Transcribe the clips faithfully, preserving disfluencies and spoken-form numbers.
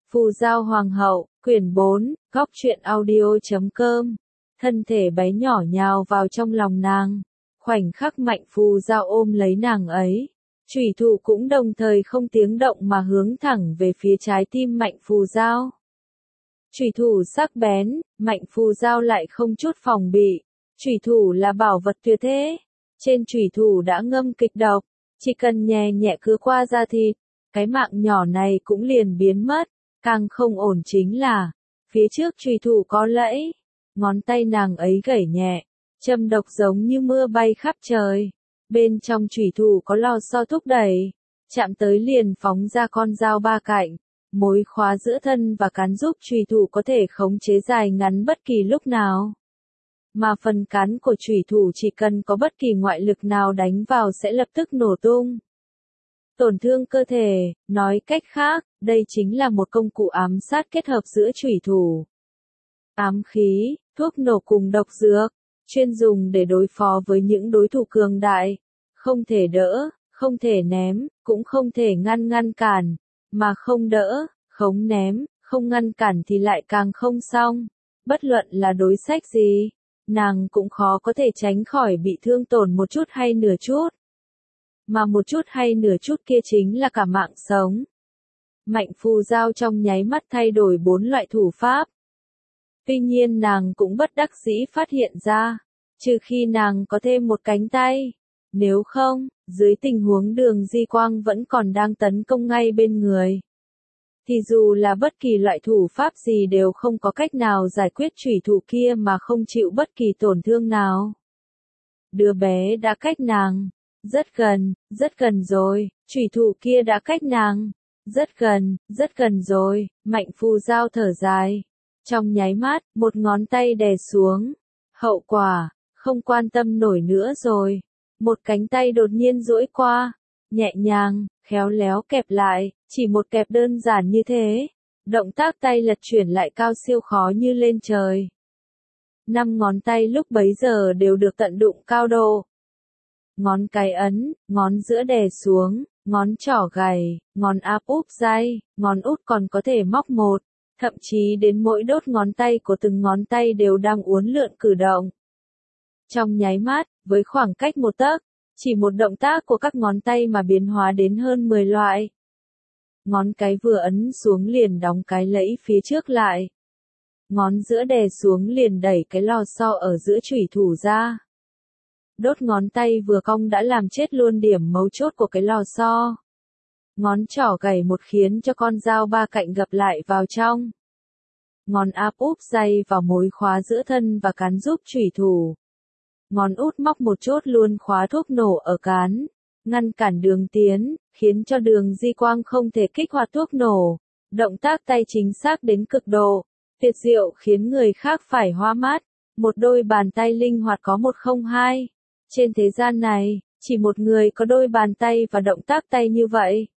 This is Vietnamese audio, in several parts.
Phù Giao Hoàng hậu, quyển bốn, góc truyện audio.com. Thân thể bé nhỏ nhào vào trong lòng nàng. Khoảnh khắc Mạnh Phù Giao ôm lấy nàng ấy. Chủy thủ cũng đồng thời không tiếng động mà hướng thẳng về phía trái tim Mạnh Phù Giao. Chủy thủ sắc bén, Mạnh Phù Giao lại không chút phòng bị. Chủy thủ là bảo vật tuyệt thế. Trên chủy thủ đã ngâm kịch độc, chỉ cần nhẹ nhẹ cứa qua da thịt, cái mạng nhỏ này cũng liền biến mất. Càng không ổn chính là, phía trước chủy thủ có lẫy, ngón tay nàng ấy gảy nhẹ, châm độc giống như mưa bay khắp trời. Bên trong chủy thủ có lò xo thúc đẩy, chạm tới liền phóng ra con dao ba cạnh, mối khóa giữa thân và cán giúp chủy thủ có thể khống chế dài ngắn bất kỳ lúc nào. Mà phần cán của chủy thủ chỉ cần có bất kỳ ngoại lực nào đánh vào sẽ lập tức nổ tung. Tổn thương cơ thể, nói cách khác, đây chính là một công cụ ám sát kết hợp giữa chủy thủ, ám khí, thuốc nổ cùng độc dược, chuyên dùng để đối phó với những đối thủ cường đại, không thể đỡ, không thể ném, cũng không thể ngăn ngăn cản, mà không đỡ, không ném, không ngăn cản thì lại càng không xong. Bất luận là đối sách gì, nàng cũng khó có thể tránh khỏi bị thương tổn một chút hay nửa chút. Mà một chút hay nửa chút kia chính là cả mạng sống. Mạnh Phù Giao trong nháy mắt thay đổi bốn loại thủ pháp. Tuy nhiên nàng cũng bất đắc dĩ phát hiện ra, trừ khi nàng có thêm một cánh tay. Nếu không, dưới tình huống Đường Di Quang vẫn còn đang tấn công ngay bên người, thì dù là bất kỳ loại thủ pháp gì đều không có cách nào giải quyết chủy thủ kia mà không chịu bất kỳ tổn thương nào. Đứa bé đã cách nàng rất gần, rất gần rồi, chủy thủ kia đã cách nàng rất gần, rất gần rồi. Mạnh Phù Giao thở dài, trong nháy mắt, một ngón tay đè xuống. Hậu quả, không quan tâm nổi nữa rồi. Một cánh tay đột nhiên duỗi qua, nhẹ nhàng, khéo léo kẹp lại, chỉ một kẹp đơn giản như thế. Động tác tay lật chuyển lại cao siêu khó như lên trời. Năm ngón tay lúc bấy giờ đều được tận dụng cao độ. Ngón cái ấn, ngón giữa đè xuống, ngón trỏ gảy, ngón áp úp day, ngón út còn có thể móc một, thậm chí đến mỗi đốt ngón tay của từng ngón tay đều đang uốn lượn cử động. Trong nháy mắt, với khoảng cách một tấc, chỉ một động tác của các ngón tay mà biến hóa đến hơn mười loại. Ngón cái vừa ấn xuống liền đóng cái lẫy phía trước lại. Ngón giữa đè xuống liền đẩy cái lò xo ở giữa chủy thủ ra. Đốt ngón tay vừa cong đã làm chết luôn điểm mấu chốt của cái lò xo. Ngón trỏ gảy một khiến cho con dao ba cạnh gập lại vào trong. Ngón áp úp day vào mối khóa giữa thân và cán giúp chủy thủ. Ngón út móc một chốt luôn khóa thuốc nổ ở cán, ngăn cản đường tiến, khiến cho Đường Di Quang không thể kích hoạt thuốc nổ. Động tác tay chính xác đến cực độ, tuyệt diệu khiến người khác phải hoa mắt. Một đôi bàn tay linh hoạt có một không hai. Trên thế gian này, chỉ một người có đôi bàn tay và động tác tay như vậy.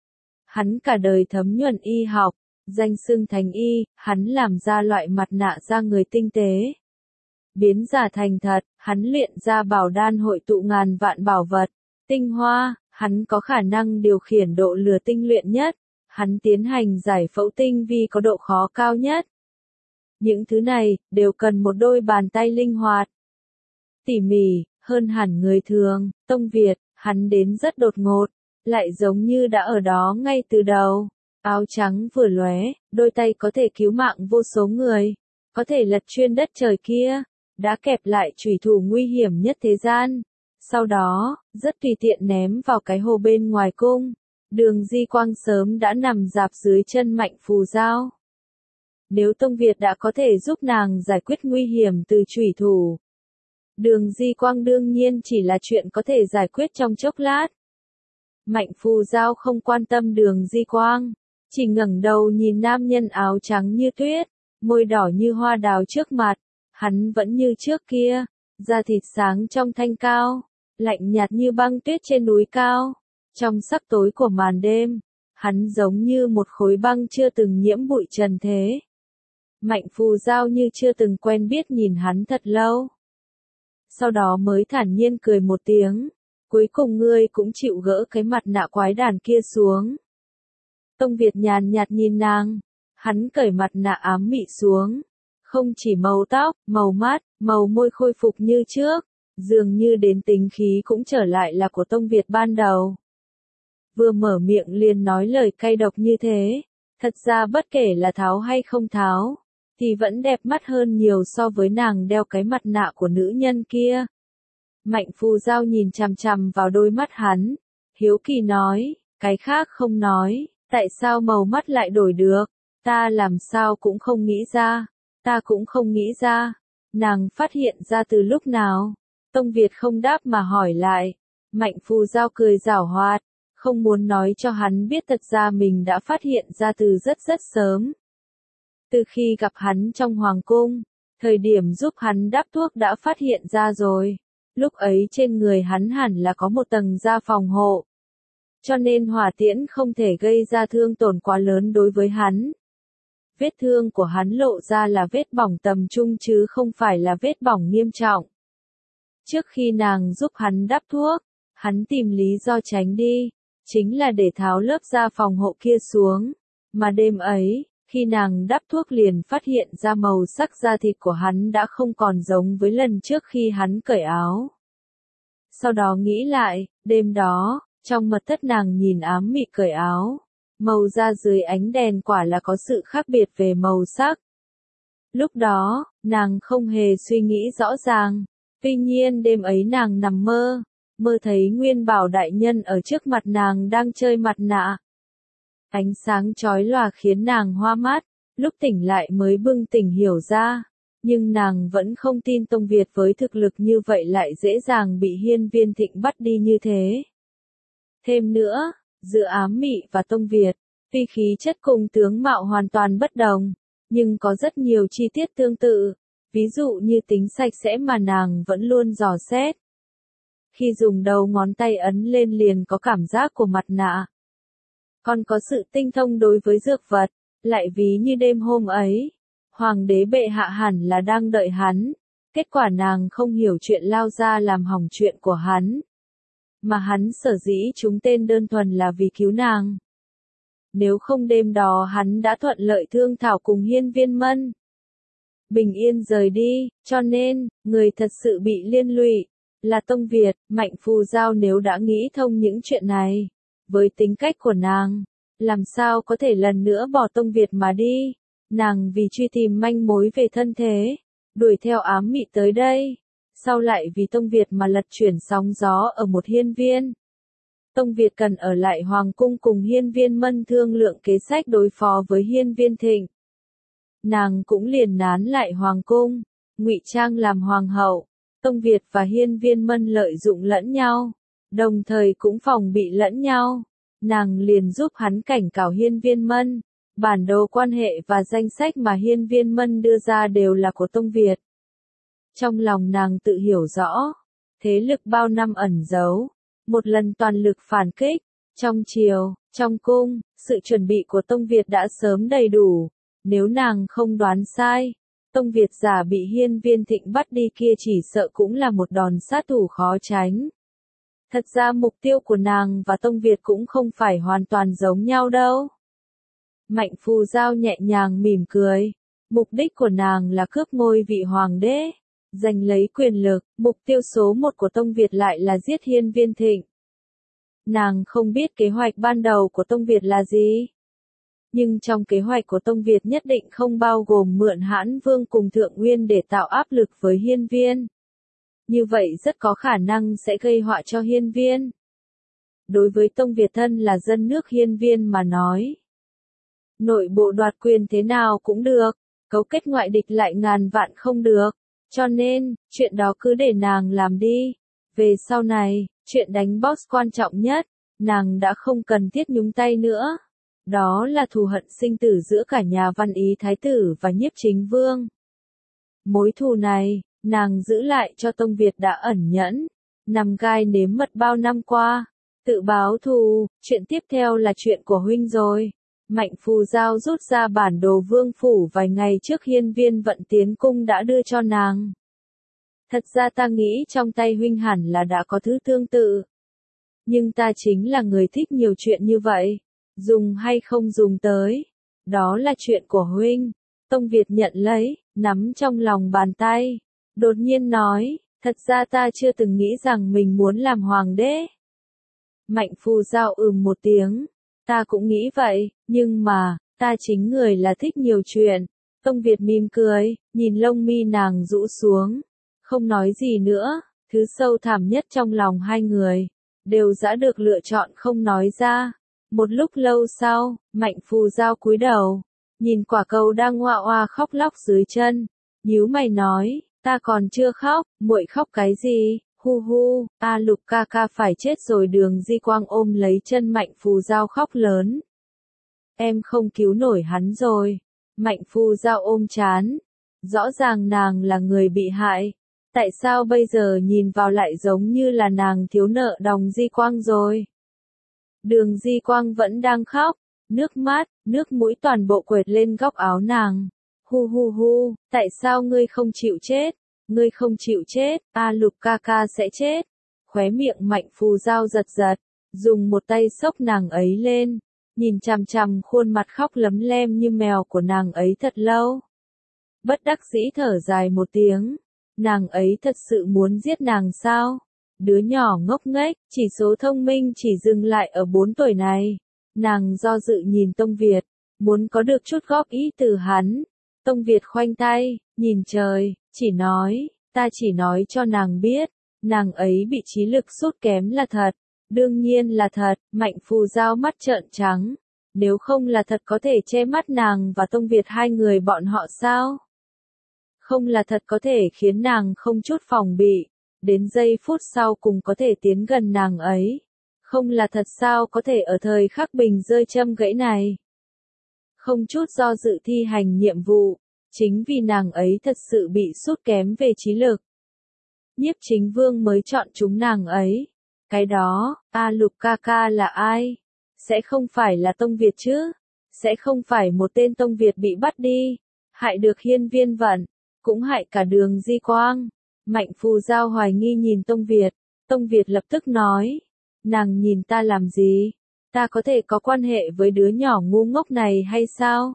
Hắn cả đời thấm nhuần y học, danh xưng thành y, hắn làm ra loại mặt nạ da người tinh tế. Biến giả thành thật, hắn luyện ra bảo đan hội tụ ngàn vạn bảo vật, tinh hoa, hắn có khả năng điều khiển độ lửa tinh luyện nhất, hắn tiến hành giải phẫu tinh vi có độ khó cao nhất. Những thứ này, đều cần một đôi bàn tay linh hoạt, tỉ mỉ, hơn hẳn người thường. Tông Việt, hắn đến rất đột ngột, lại giống như đã ở đó ngay từ đầu. Áo trắng vừa lóe, đôi tay có thể cứu mạng vô số người, có thể lật chuyên đất trời kia, đã kẹp lại chủy thủ nguy hiểm nhất thế gian. Sau đó, rất tùy tiện ném vào cái hồ bên ngoài cung. Đường Di Quang sớm đã nằm rạp dưới chân Mạnh Phù Giao. Nếu Tông Việt đã có thể giúp nàng giải quyết nguy hiểm từ chủy thủ, Đường Di Quang đương nhiên chỉ là chuyện có thể giải quyết trong chốc lát. Mạnh Phù Giao không quan tâm Đường Di Quang, chỉ ngẩng đầu nhìn nam nhân áo trắng như tuyết, môi đỏ như hoa đào trước mặt. Hắn vẫn như trước kia, da thịt sáng trong thanh cao, lạnh nhạt như băng tuyết trên núi cao. Trong sắc tối của màn đêm, hắn giống như một khối băng chưa từng nhiễm bụi trần thế. Mạnh Phù Giao như chưa từng quen biết nhìn hắn thật lâu. Sau đó mới thản nhiên cười một tiếng, cuối cùng ngươi cũng chịu gỡ cái mặt nạ quái đản kia xuống. Tông Việt nhàn nhạt nhìn nàng, Hắn cởi mặt nạ ám mị xuống. Không chỉ màu tóc, màu mắt, màu môi khôi phục như trước, dường như đến tính khí cũng trở lại là của Tông Việt ban đầu. Vừa mở miệng liền nói lời cay độc như thế, thật ra bất kể là tháo hay không tháo, thì vẫn đẹp mắt hơn nhiều so với nàng đeo cái mặt nạ của nữ nhân kia. Mạnh Phù Giao nhìn chằm chằm vào đôi mắt hắn, hiếu kỳ nói, cái khác không nói, tại sao màu mắt lại đổi được, ta làm sao cũng không nghĩ ra, ta cũng không nghĩ ra, nàng phát hiện ra từ lúc nào. Tông Việt không đáp mà hỏi lại, Mạnh Phù Giao cười giảo hoạt, không muốn nói cho hắn biết thật ra mình đã phát hiện ra từ rất rất sớm. Từ khi gặp hắn trong hoàng cung, thời điểm giúp hắn đắp thuốc đã phát hiện ra rồi. Lúc ấy trên người hắn hẳn là có một tầng da phòng hộ. Cho nên hỏa tiễn không thể gây ra thương tổn quá lớn đối với hắn. Vết thương của hắn lộ ra là vết bỏng tầm trung chứ không phải là vết bỏng nghiêm trọng. Trước khi nàng giúp hắn đắp thuốc, hắn tìm lý do tránh đi, chính là để tháo lớp da phòng hộ kia xuống. Mà đêm ấy, khi nàng đắp thuốc liền phát hiện ra màu sắc da thịt của hắn đã không còn giống với lần trước khi hắn cởi áo. Sau đó nghĩ lại, đêm đó, trong mật thất nàng nhìn ám mị cởi áo, màu da dưới ánh đèn quả là có sự khác biệt về màu sắc. Lúc đó, nàng không hề suy nghĩ rõ ràng, tuy nhiên đêm ấy nàng nằm mơ, mơ thấy Nguyên Bảo đại nhân ở trước mặt nàng đang chơi mặt nạ. Ánh sáng chói lòa khiến nàng hoa mắt, lúc tỉnh lại mới bừng tỉnh hiểu ra, nhưng nàng vẫn không tin Tông Việt với thực lực như vậy lại dễ dàng bị Hiên Viên Thịnh bắt đi như thế. Thêm nữa, giữa ám mị và Tông Việt, tuy khí chất cùng tướng mạo hoàn toàn bất đồng, nhưng có rất nhiều chi tiết tương tự, ví dụ như tính sạch sẽ mà nàng vẫn luôn dò xét. Khi dùng đầu ngón tay ấn lên liền có cảm giác của mặt nạ. Còn có sự tinh thông đối với dược vật, lại ví như đêm hôm ấy, hoàng đế bệ hạ hẳn là đang đợi hắn, kết quả nàng không hiểu chuyện lao ra làm hỏng chuyện của hắn. Mà hắn sở dĩ trúng tên đơn thuần là vì cứu nàng. Nếu không đêm đó hắn đã thuận lợi thương thảo cùng Hiên Viên Mân. Bình yên rời đi, cho nên, người thật sự bị liên lụy, là Tông Việt. Mạnh Phù Giao nếu đã nghĩ thông những chuyện này, với tính cách của nàng, làm sao có thể lần nữa bỏ Tông Việt mà đi. Nàng vì truy tìm manh mối về thân thế, đuổi theo ám mị tới đây, sau lại vì Tông Việt mà lật chuyển sóng gió ở một hiên viên. Tông Việt cần ở lại hoàng cung cùng Hiên Viên Mân thương lượng kế sách đối phó với Hiên Viên Thịnh. Nàng cũng liền nán lại hoàng cung, ngụy trang làm hoàng hậu. Tông Việt và Hiên Viên Mân lợi dụng lẫn nhau, đồng thời cũng phòng bị lẫn nhau. Nàng liền giúp hắn cảnh cáo Hiên Viên Mân, bản đồ quan hệ và danh sách mà Hiên Viên Mân đưa ra đều là của Tông Việt. Trong lòng nàng tự hiểu rõ, thế lực bao năm ẩn giấu, một lần toàn lực phản kích, trong triều, trong cung, sự chuẩn bị của Tông Việt đã sớm đầy đủ, nếu nàng không đoán sai, Tông Việt giả bị Hiên Viên Thịnh bắt đi kia chỉ sợ cũng là một đòn sát thủ khó tránh. Thật ra mục tiêu của nàng và Tông Việt cũng không phải hoàn toàn giống nhau đâu. Mạnh Phù Giao nhẹ nhàng mỉm cười, mục đích của nàng là cướp ngôi vị hoàng đế, giành lấy quyền lực, mục tiêu số một của Tông Việt lại là giết Hiên Viên Thịnh. Nàng không biết kế hoạch ban đầu của Tông Việt là gì. Nhưng trong kế hoạch của Tông Việt nhất định không bao gồm mượn Hãn Vương cùng Thượng Nguyên để tạo áp lực với Hiên Viên. Như vậy rất có khả năng sẽ gây họa cho Hiên Viên. Đối với Tông Việt thân là dân nước Hiên Viên mà nói, nội bộ đoạt quyền thế nào cũng được, cấu kết ngoại địch lại ngàn vạn không được. Cho nên, chuyện đó cứ để nàng làm đi. Về sau này, chuyện đánh boss quan trọng nhất, nàng đã không cần thiết nhúng tay nữa. Đó là thù hận sinh tử giữa cả nhà Văn Ý Thái tử và Nhiếp Chính Vương. Mối thù này, nàng giữ lại cho Tông Việt đã ẩn nhẫn, nằm gai nếm mật bao năm qua. Tự báo thù, chuyện tiếp theo là chuyện của huynh rồi. Mạnh Phù Giao rút ra bản đồ vương phủ vài ngày trước Hiên Viên Vận tiến cung đã đưa cho nàng. Thật ra ta nghĩ trong tay huynh hẳn là đã có thứ tương tự. Nhưng ta chính là người thích nhiều chuyện như vậy. Dùng hay không dùng tới. Đó là chuyện của huynh. Tông Việt nhận lấy, nắm trong lòng bàn tay. Đột nhiên nói, thật ra ta chưa từng nghĩ rằng mình muốn làm hoàng đế. Mạnh Phù Giao ừm một tiếng. Ta cũng nghĩ vậy, nhưng mà, ta chính người là thích nhiều chuyện. Tông Việt mỉm cười, nhìn lông mi nàng rũ xuống. Không nói gì nữa, thứ sâu thẳm nhất trong lòng hai người. Đều đã được lựa chọn không nói ra. Một lúc lâu sau, Mạnh Phù Giao cúi đầu. Nhìn quả cầu đang oa oa khóc lóc dưới chân. Nhíu mày nói, ta còn chưa khóc, muội khóc cái gì? Hu hu, A Lục ca ca phải chết rồi. Đường Di Quang ôm lấy chân Mạnh Phù Giao khóc lớn. Em không cứu nổi hắn rồi. Mạnh Phù Giao ôm chán. Rõ ràng nàng là người bị hại. Tại sao bây giờ nhìn vào lại giống như là nàng thiếu nợ Đồng Di Quang rồi? Đường Di Quang vẫn đang khóc. Nước mắt, nước mũi toàn bộ quệt lên góc áo nàng. Hu hu hu, tại sao ngươi không chịu chết? Ngươi không chịu chết, A Lục ca ca sẽ chết. Khóe miệng Mạnh Phù Giao giật giật, dùng một tay xốc nàng ấy lên, nhìn chằm chằm khuôn mặt khóc lấm lem như mèo của nàng ấy thật lâu. Bất đắc dĩ thở dài một tiếng, nàng ấy thật sự muốn giết nàng sao? Đứa nhỏ ngốc nghếch, chỉ số thông minh chỉ dừng lại ở bốn tuổi này. Nàng do dự nhìn Tông Việt, muốn có được chút góp ý từ hắn. Tông Việt khoanh tay, nhìn trời, chỉ nói, ta chỉ nói cho nàng biết, nàng ấy bị trí lực sút kém là thật. Đương nhiên là thật. Mạnh Phù Giao mắt trợn trắng. Nếu không là thật có thể che mắt nàng và Tông Việt hai người bọn họ sao? Không là thật có thể khiến nàng không chút phòng bị, đến giây phút sau cùng có thể tiến gần nàng ấy. Không là thật sao có thể ở thời khắc bình rơi châm gãy này. Không chút do dự thi hành nhiệm vụ, chính vì nàng ấy thật sự bị sút kém về trí lực. Nhiếp Chính Vương mới chọn chúng nàng ấy. Cái đó, A Lục ca ca là ai? Sẽ không phải là Tông Việt chứ? Sẽ không phải một tên Tông Việt bị bắt đi, hại được Hiên Viên Vận, cũng hại cả Đường Di Quang. Mạnh Phù Giao hoài nghi nhìn Tông Việt. Tông Việt lập tức nói, nàng nhìn ta làm gì? Ta có thể có quan hệ với đứa nhỏ ngu ngốc này hay sao?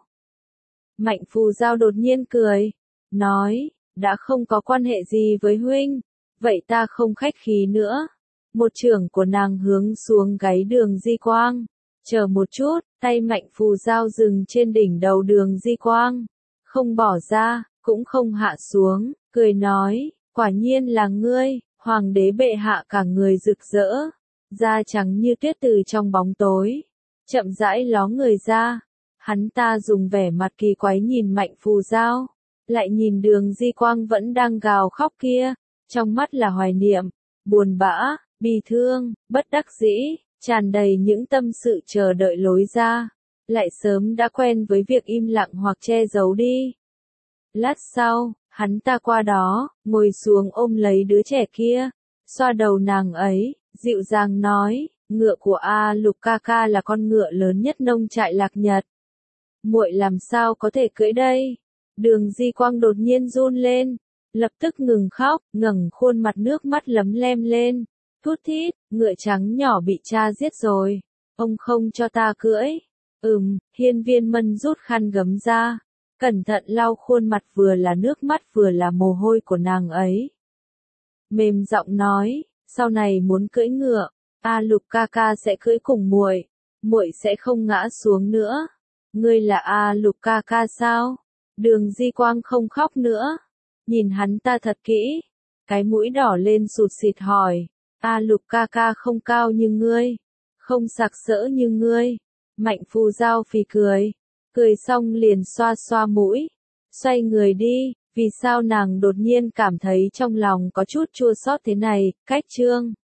Mạnh Phù Giao đột nhiên cười, nói, đã không có quan hệ gì với huynh, vậy ta không khách khí nữa. Một chưởng của nàng hướng xuống gáy Đường Di Quang. Chờ một chút, tay Mạnh Phù Giao dừng trên đỉnh đầu Đường Di Quang. Không bỏ ra, cũng không hạ xuống, cười nói, quả nhiên là ngươi, hoàng đế bệ hạ cả người rực rỡ. Da trắng như tuyết từ trong bóng tối, chậm rãi ló người ra. Hắn ta dùng vẻ mặt kỳ quái nhìn Mạnh Phù Giao, lại nhìn Đường Di Quang vẫn đang gào khóc kia, trong mắt là hoài niệm, buồn bã, bi thương, bất đắc dĩ, tràn đầy những tâm sự chờ đợi lối ra, lại sớm đã quen với việc im lặng hoặc che giấu đi. Lát sau, hắn ta qua đó, ngồi xuống ôm lấy đứa trẻ kia, xoa đầu nàng ấy, dịu dàng nói, ngựa của A Lục ca ca là con ngựa lớn nhất nông trại Lạc Nhật. Muội làm sao có thể cưỡi đây? Đường Di Quang đột nhiên run lên, lập tức ngừng khóc, ngẩng khuôn mặt nước mắt lấm lem lên, thút thít, ngựa trắng nhỏ bị cha giết rồi, ông không cho ta cưỡi. Ừm, Hiên Viên Mân rút khăn gấm ra, cẩn thận lau khuôn mặt vừa là nước mắt vừa là mồ hôi của nàng ấy. Mềm giọng nói, sau này muốn cưỡi ngựa, A Lục ca ca sẽ cưỡi cùng muội, muội sẽ không ngã xuống nữa. Ngươi là A Lục ca ca sao? Đường Di Quang không khóc nữa, nhìn hắn ta thật kỹ, cái mũi đỏ lên sụt sịt hỏi, A Lục ca ca không cao như ngươi, không sặc sỡ như ngươi. Mạnh Phù Giao phì cười, cười xong liền xoa xoa mũi, xoay người đi. Vì sao nàng đột nhiên cảm thấy trong lòng có chút chua xót thế này? Cách chương